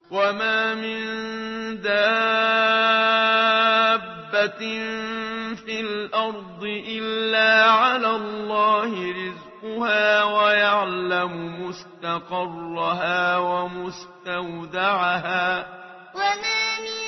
وما من دابة في الأرض إلا على الله رزقها ويعلم مستقرها ومستودعها وما من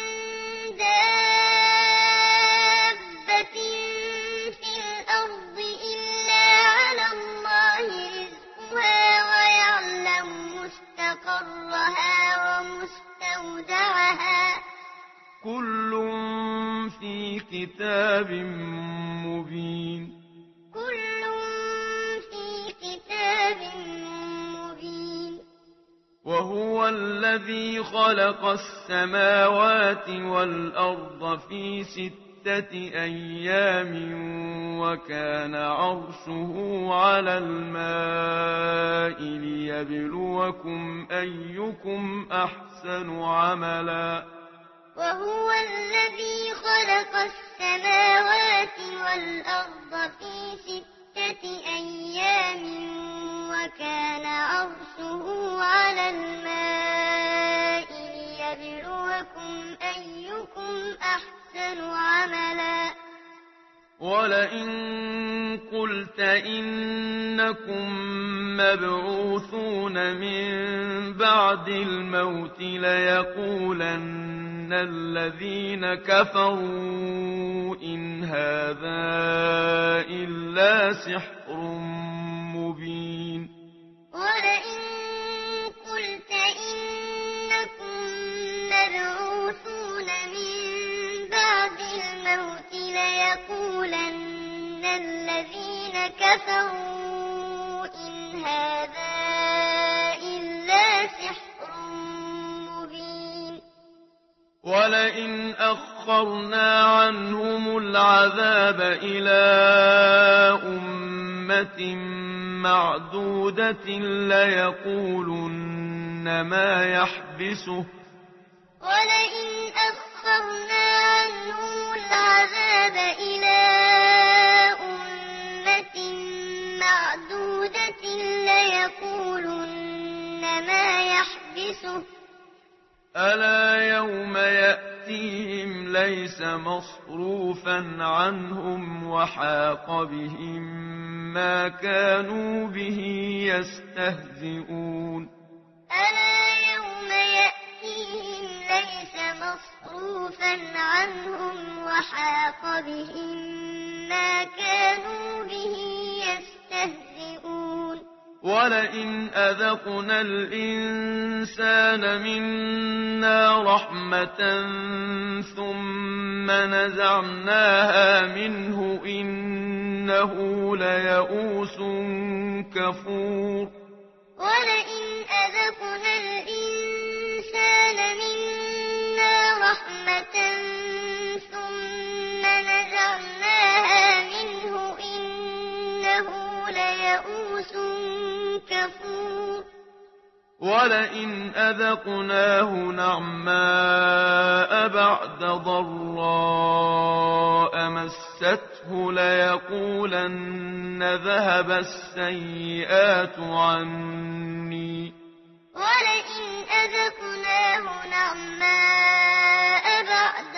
دابة في الأرض إلا على الله رزقها ويعلم مستقرها ومستودعها كل في كتاب مبين كل في كتاب مبين وهو الذي خلق السماوات والأرض في 6 أيام وكان عرشه على الماء ليبلوكم أيكم أحسن عملا وهو الذي خلق السماوات والأرض في 6 أيام وكان عرشه على الماء ليبلوكم أيكم أحسن عملا ولئن قلت إنكم مبعوثون من بعد الموت ليقولن الذين كفروا إن هذا إلا سحر مبين ولئن قلت إنكم مبعوثون من بعد الموت ليقولن الذين كفروا إن هذا إلا سحر مبين ولئن أخرنا عنهم العذاب إلى أمة معدودة ليقولن ما يحبسه ولئن أخرنا عنهم العذاب إلى أمة معدودة ليقولن ما يحبسه ألا يوم يأتيهم ليس مصروفا عنهم وحاق بهم ما كانوا به يستهزئون ألا يوم يأتيهم ليس مصروفا عنهم وحاق بهم ما كانوا به يستهزئون ولئن أذقنا الإنسان منا رحمة ثم نزعناها منه إنه ليئوس كفور ولئن أذقنا الإنسان منا رحمة ثم نزعناها منه إنه ليئوس كفور ولئن أذقناه نعماء بعد ضراء مسته ليقولن ذهب السيئات عني ولئن أذقناه نعماء بعد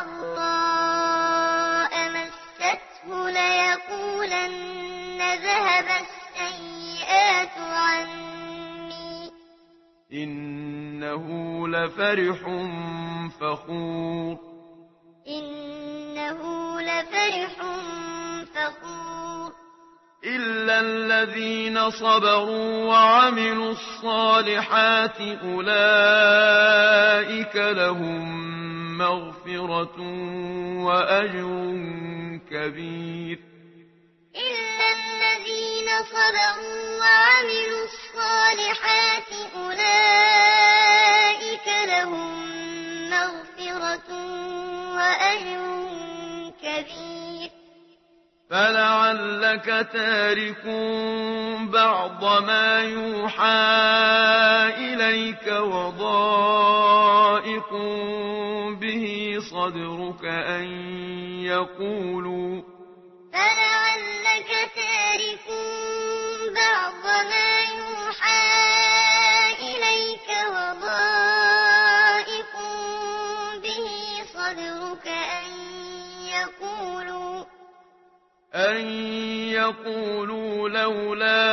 ضراء مسته ليقولن ذهب السيئات عني إنه لفرح فخور إنه لفرح فخور إلا الذين صبروا وعملوا الصالحات أولئك لهم مغفرة وأجر كبير إلا الذين صبروا وعملوا الصالحات أولئك لهم مغفرة وأجر كبير فلعلك تارك بعض ما يوحى إليك وضائق به صدرك أن يقولوا فلعلك تارك بعض ما يوحى إليك وضائق يقولوا لولا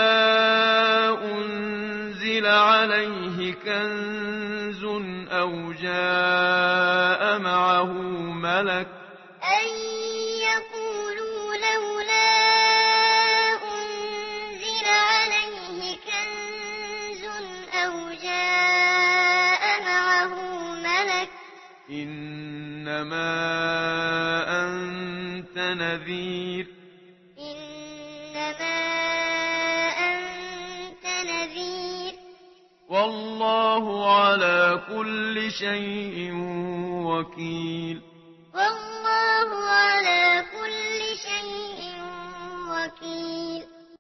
أنزل عليه كنز أو جاء معه ملك أن يقولوا لولا أنزل عليه كنز أو جاء معه ملك إنما أنت نذير إنما أنت نذير والله على كل شيء وكيل